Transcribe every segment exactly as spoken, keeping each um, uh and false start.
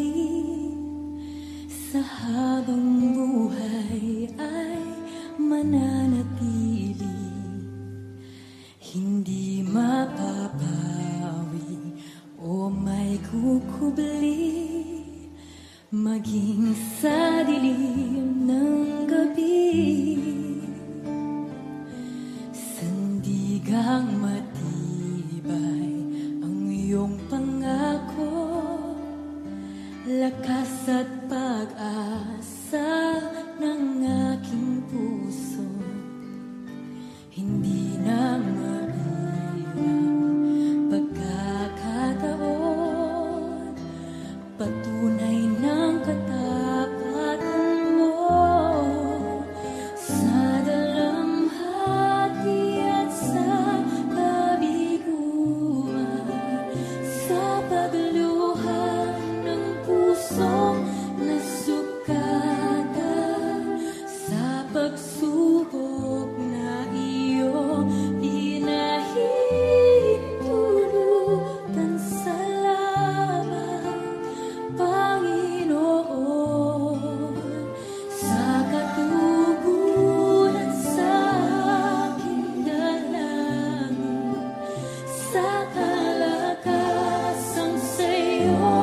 sa habang buhay ay mananatili, hindi mapapawi o may kukubli, maging sa dilim ng gabi. Sandigang matibay ang iyong pangako, lakas at pag-asa ng aking puso, hindi na mailang pagkakataon, patunay ng katapatan mo sa dalamhati at sa kabiguan, sa pagluha ng pusong nasugatan, sa pagsubok na iyong pinahintulutan. Salamat, Panginoon, sa katugunan sa aking dalangin, sa kalakasang sa'yo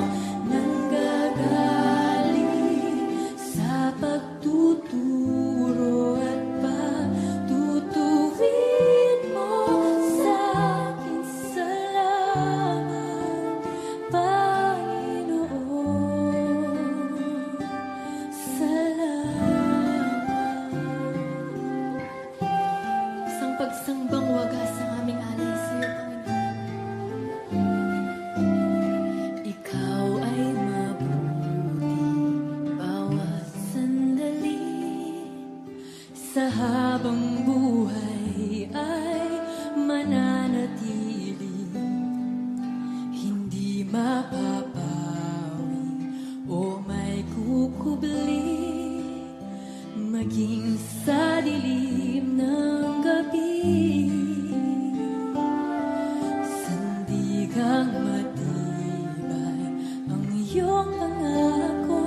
nanggagaling, sa pagtuturo at pagtutuwid mo sa akin. Salamat, Panginoon, salamat. Isang pagsambang wagas ang aming alay sa iyo, Panginoon. Ikaw ay mabuti bawat sandali, sa habang buhay ay mananatili, hindi mapapawi o may kukubli, maging sa dilim ng gabi. Sandigang matibay ang iyong pangako,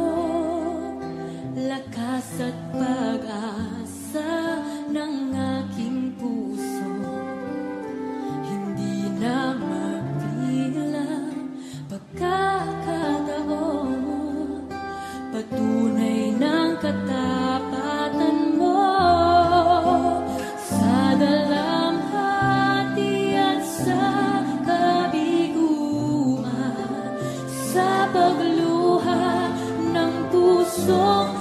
lakas at pag-asa ng aking puso, hindi na mabilang pagkakataon, patunay ng katapatan mo sa dalamhati at sa kabiguan, sa pagluha ng pusong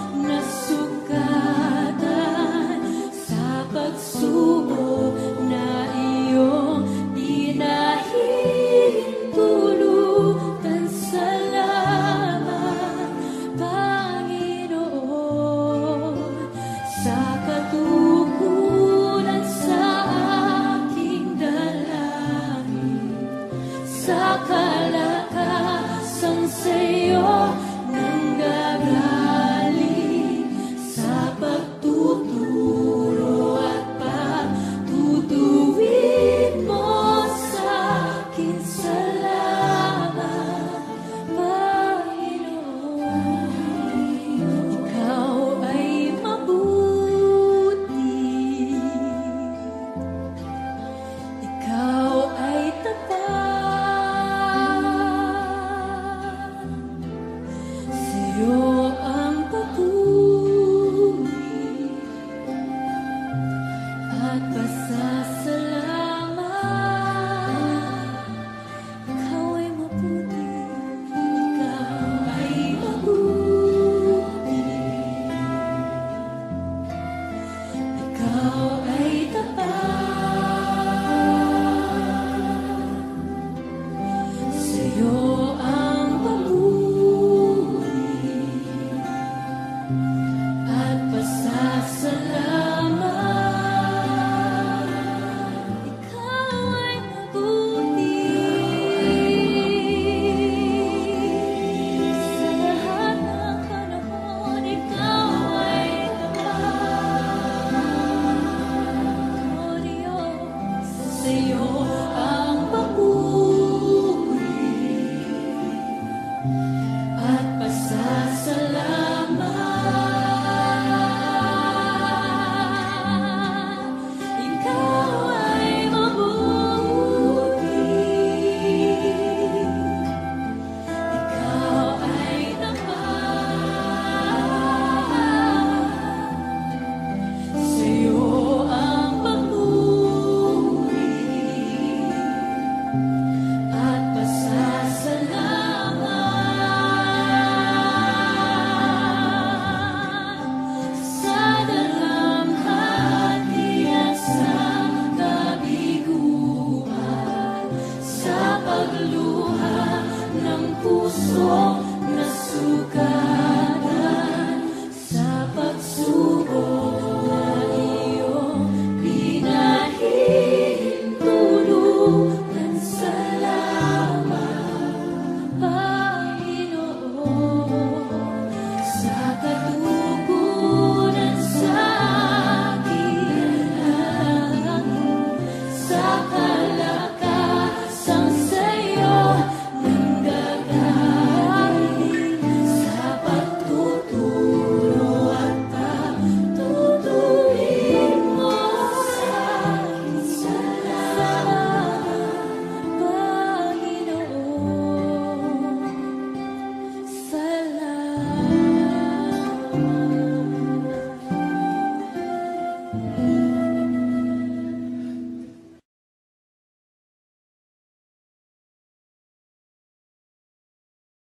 nasugatan, sa pagsubok na iyong pinahintulutan. Salamat, Panginoon, sa katugunan sa aking dalangin, sa kalakasang sa'yo nanggagaling, sa pagtuturo at pagtutuwid mo sa akin. Salamat, Panginoon. Ikaw ay mabuti, ikaw ay tapat, sa iyong